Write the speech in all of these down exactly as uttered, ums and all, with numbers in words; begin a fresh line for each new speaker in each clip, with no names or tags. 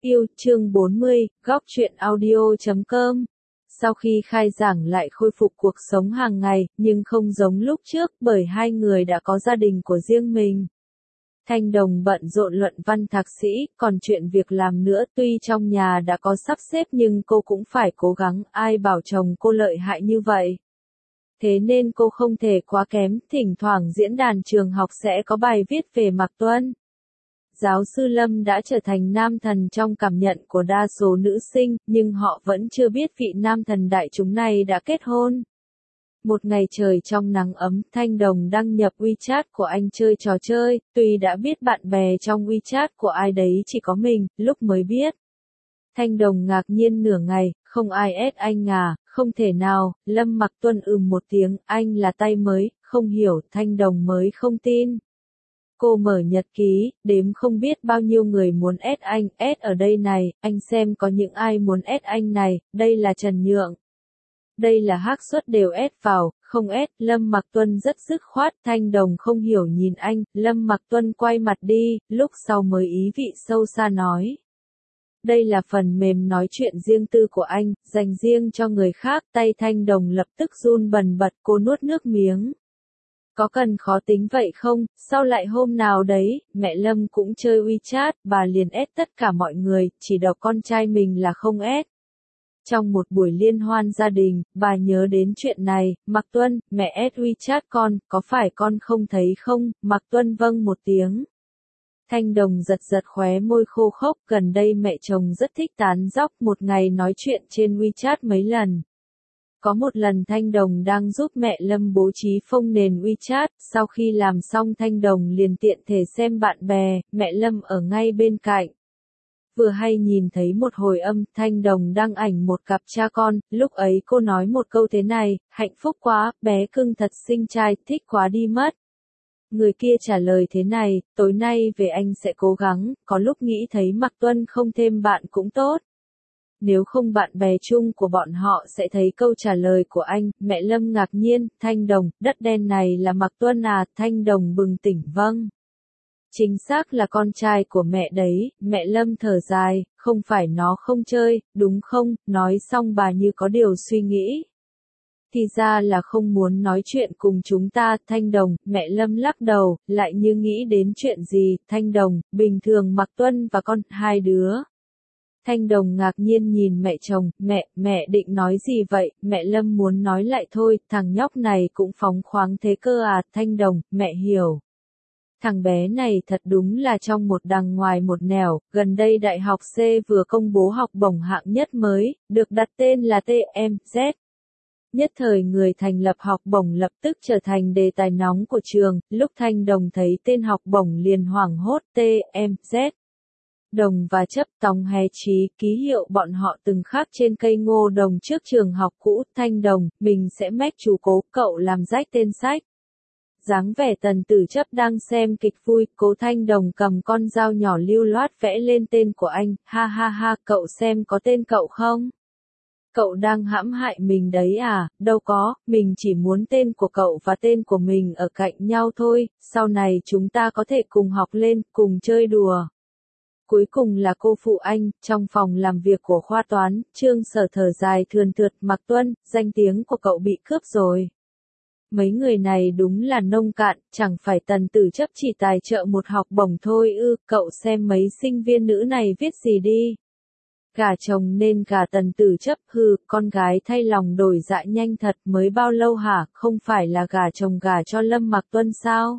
Yêu, chương bốn mươi, góc truyện audio chấm com. Sau khi khai giảng lại khôi phục cuộc sống hàng ngày, nhưng không giống lúc trước bởi hai người đã có gia đình của riêng mình. Thanh Đồng bận rộn luận văn thạc sĩ, còn chuyện việc làm nữa tuy trong nhà đã có sắp xếp nhưng cô cũng phải cố gắng, ai bảo chồng cô lợi hại như vậy. Thế nên cô không thể quá kém, thỉnh thoảng diễn đàn trường học sẽ có bài viết về Mạc Tuân. Giáo sư Lâm đã trở thành nam thần trong cảm nhận của đa số nữ sinh, nhưng họ vẫn chưa biết vị nam thần đại chúng này đã kết hôn. Một ngày trời trong nắng ấm, Thanh Đồng đăng nhập WeChat của anh chơi trò chơi, tuy đã biết bạn bè trong WeChat của ai đấy chỉ có mình, lúc mới biết. Thanh Đồng ngạc nhiên nửa ngày, không ai ét anh à, không thể nào, Lâm Mạc Tuân ừm một tiếng, anh là tay mới, không hiểu, Thanh Đồng mới không tin. Cô mở nhật ký, đếm không biết bao nhiêu người muốn ét anh, ét ở đây này, anh xem có những ai muốn ét anh này, đây là Trần Nhượng. Đây là Hắc Suất đều ét vào, không ét, Lâm Mạc Tuân rất dứt khoát, Thanh Đồng không hiểu nhìn anh, Lâm Mạc Tuân quay mặt đi, lúc sau mới ý vị sâu xa nói. Đây là phần mềm nói chuyện riêng tư của anh, dành riêng cho người khác, tay Thanh Đồng lập tức run bần bật, cô nuốt nước miếng. Có cần khó tính vậy không, sau lại hôm nào đấy, mẹ Lâm cũng chơi WeChat, bà liền ép tất cả mọi người, chỉ đọc con trai mình là không ép. Trong một buổi liên hoan gia đình, bà nhớ đến chuyện này, Mạc Tuân, mẹ ép WeChat con, có phải con không thấy không, Mạc Tuân vâng một tiếng. Thanh Đồng giật giật khóe môi khô khốc, gần đây mẹ chồng rất thích tán dóc, một ngày nói chuyện trên WeChat mấy lần. Có một lần Thanh Đồng đang giúp mẹ Lâm bố trí phông nền WeChat, sau khi làm xong Thanh Đồng liền tiện thể xem bạn bè, mẹ Lâm ở ngay bên cạnh. Vừa hay nhìn thấy một hồi âm, Thanh Đồng đăng ảnh một cặp cha con, lúc ấy cô nói một câu thế này, hạnh phúc quá, bé cưng thật xinh trai, thích quá đi mất. Người kia trả lời thế này, tối nay về anh sẽ cố gắng, có lúc nghĩ thấy Mạc Tuân không thêm bạn cũng tốt. Nếu không bạn bè chung của bọn họ sẽ thấy câu trả lời của anh, mẹ Lâm ngạc nhiên, Thanh Đồng, đất đen này là Mạc Tuân à, Thanh Đồng bừng tỉnh vâng. Chính xác là con trai của mẹ đấy, mẹ Lâm thở dài, không phải nó không chơi, đúng không, nói xong bà như có điều suy nghĩ. Thì ra là không muốn nói chuyện cùng chúng ta, Thanh Đồng, mẹ Lâm lắc đầu, lại như nghĩ đến chuyện gì, Thanh Đồng, bình thường Mạc Tuân và con, hai đứa. Thanh Đồng ngạc nhiên nhìn mẹ chồng, mẹ, mẹ định nói gì vậy, mẹ Lâm muốn nói lại thôi, thằng nhóc này cũng phóng khoáng thế cơ à, Thanh Đồng, mẹ hiểu. Thằng bé này thật đúng là trong một đằng ngoài một nẻo, gần đây Đại học C vừa công bố học bổng hạng nhất mới, được đặt tên là tê em zét. Nhất thời người thành lập học bổng lập tức trở thành đề tài nóng của trường, lúc Thanh Đồng thấy tên học bổng liền hoảng hốt tê em zét. Đồng và chấp tòng hè trí ký hiệu bọn họ từng khắc trên cây ngô đồng trước trường học cũ, Thanh Đồng, mình sẽ mách chú Cố, cậu làm rách tên sách. Dáng vẻ Tần Tử Chấp đang xem kịch vui, Cố Thanh Đồng cầm con dao nhỏ lưu loát vẽ lên tên của anh, ha ha ha, cậu xem có tên cậu không? Cậu đang hãm hại mình đấy à, đâu có, mình chỉ muốn tên của cậu và tên của mình ở cạnh nhau thôi, sau này chúng ta có thể cùng học lên, cùng chơi đùa. Cuối cùng là cô phụ anh, trong phòng làm việc của khoa toán, Trương Sở thở dài thườn thượt, Mạc Tuân, danh tiếng của cậu bị cướp rồi. Mấy người này đúng là nông cạn, chẳng phải Tần Tử Chấp chỉ tài trợ một học bổng thôi ư, cậu xem mấy sinh viên nữ này viết gì đi. Gả chồng nên gả Tần Tử Chấp, hừ, con gái thay lòng đổi dạ nhanh thật, mới bao lâu hả, không phải là gả chồng gả cho Lâm Mạc Tuân sao?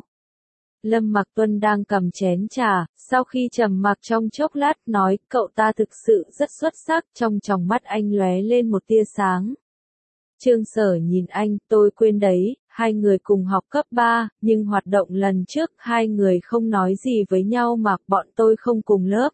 Lâm Mạc Tuân đang cầm chén trà, sau khi trầm mặc trong chốc lát nói, cậu ta thực sự rất xuất sắc, trong tròng mắt anh lóe lên một tia sáng. Trương Sở nhìn anh, tôi quên đấy, hai người cùng học cấp ba, nhưng hoạt động lần trước hai người không nói gì với nhau mà bọn tôi không cùng lớp.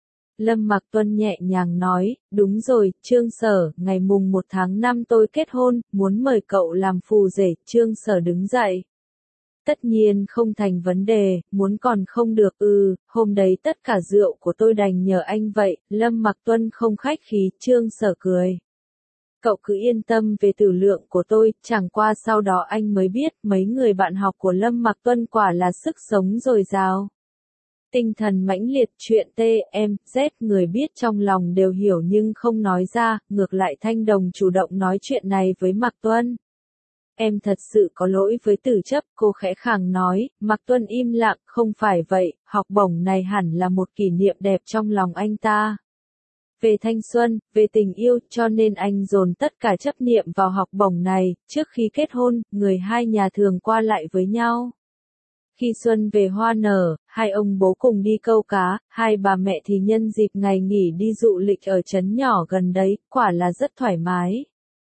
Lâm Mạc Tuân nhẹ nhàng nói, đúng rồi, Trương Sở, ngày mùng một tháng năm tôi kết hôn, muốn mời cậu làm phù rể, Trương Sở đứng dậy. Tất nhiên không thành vấn đề, muốn còn không được ư, ừ, hôm đấy tất cả rượu của tôi đành nhờ anh vậy, Lâm Mạc Tuân không khách khí, Trương Sở cười. Cậu cứ yên tâm về tử lượng của tôi, chẳng qua sau đó anh mới biết mấy người bạn học của Lâm Mạc Tuân quả là sức sống dồi dào. Tinh thần mãnh liệt chuyện T, em, Z người biết trong lòng đều hiểu nhưng không nói ra, ngược lại Thanh Đồng chủ động nói chuyện này với Mạc Tuân. Em thật sự có lỗi với Tử Chấp, cô khẽ khàng nói, Mạc Tuân im lặng, không phải vậy, học bổng này hẳn là một kỷ niệm đẹp trong lòng anh ta. Về thanh xuân, về tình yêu, cho nên anh dồn tất cả chấp niệm vào học bổng này, trước khi kết hôn, người hai nhà thường qua lại với nhau. Khi xuân về hoa nở, hai ông bố cùng đi câu cá, hai bà mẹ thì nhân dịp ngày nghỉ đi dụ lịch ở trấn nhỏ gần đấy, quả là rất thoải mái.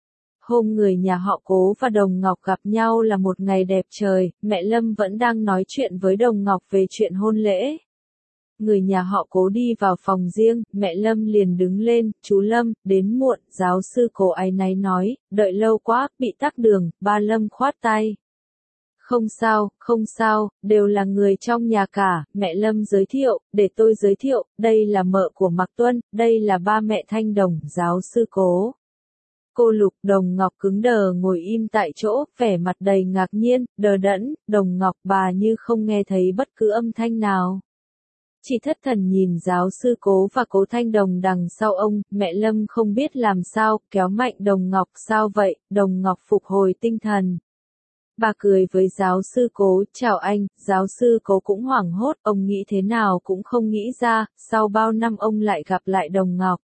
Hôm người nhà họ Cố và Đồng Ngọc gặp nhau là một ngày đẹp trời, mẹ Lâm vẫn đang nói chuyện với Đồng Ngọc về chuyện hôn lễ. Người nhà họ Cố đi vào phòng riêng, mẹ Lâm liền đứng lên, chú Lâm, đến muộn, giáo sư Cố áy náy nói, đợi lâu quá, bị tắc đường, ba Lâm khoát tay. Không sao, không sao, đều là người trong nhà cả, mẹ Lâm giới thiệu, để tôi giới thiệu, đây là mợ của Mạc Tuân, đây là ba mẹ Thanh Đồng, giáo sư Cố. Cô Lục, Đồng Ngọc cứng đờ ngồi im tại chỗ, vẻ mặt đầy ngạc nhiên, đờ đẫn, Đồng Ngọc bà như không nghe thấy bất cứ âm thanh nào. Chỉ thất thần nhìn giáo sư Cố và Cố Thanh Đồng đằng sau ông, mẹ Lâm không biết làm sao, kéo mạnh Đồng Ngọc, sao vậy, Đồng Ngọc phục hồi tinh thần. Bà cười với giáo sư Cố, chào anh, giáo sư Cố cũng hoảng hốt, ông nghĩ thế nào cũng không nghĩ ra, sau bao năm ông lại gặp lại Đồng Ngọc.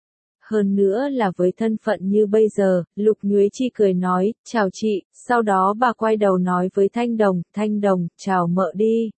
Hơn nữa là với thân phận như bây giờ, Lục Nhuế Chi cười nói, chào chị, sau đó bà quay đầu nói với Thanh Đồng, Thanh Đồng, chào mợ đi.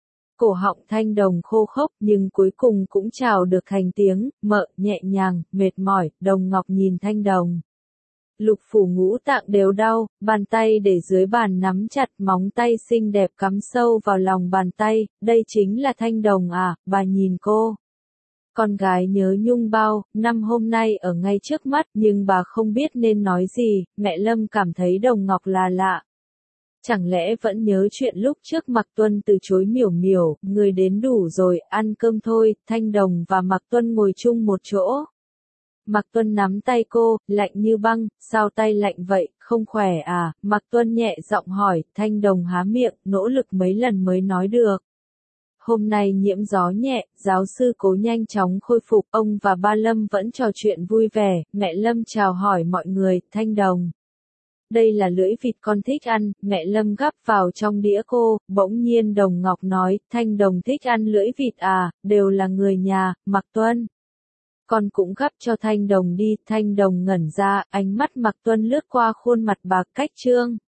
Cổ họng Thanh Đồng khô khốc nhưng cuối cùng cũng chào được thành tiếng, mợ, nhẹ nhàng, mệt mỏi, Đồng Ngọc nhìn Thanh Đồng. Lục phủ ngũ tạng đều đau, bàn tay để dưới bàn nắm chặt móng tay xinh đẹp cắm sâu vào lòng bàn tay, đây chính là Thanh Đồng à, bà nhìn cô. Con gái nhớ nhung bao, năm hôm nay ở ngay trước mắt nhưng bà không biết nên nói gì, mẹ Lâm cảm thấy Đồng Ngọc là lạ. Chẳng lẽ vẫn nhớ chuyện lúc trước Mạc Tuân từ chối Miểu Miểu, người đến đủ rồi, ăn cơm thôi, Thanh Đồng và Mạc Tuân ngồi chung một chỗ. Mạc Tuân nắm tay cô, lạnh như băng, sao tay lạnh vậy, không khỏe à, Mạc Tuân nhẹ giọng hỏi, Thanh Đồng há miệng, nỗ lực mấy lần mới nói được. Hôm nay nhiễm gió nhẹ, giáo sư Cố nhanh chóng khôi phục, ông và ba Lâm vẫn trò chuyện vui vẻ, mẹ Lâm chào hỏi mọi người, Thanh Đồng. Đây là lưỡi vịt con thích ăn, mẹ Lâm gắp vào trong đĩa cô, bỗng nhiên Đồng Ngọc nói, Thanh Đồng thích ăn lưỡi vịt à, đều là người nhà, Mạc Tuân. Con cũng gắp cho Thanh Đồng đi, Thanh Đồng ngẩn ra, ánh mắt Mạc Tuân lướt qua khuôn mặt bạc cách trương.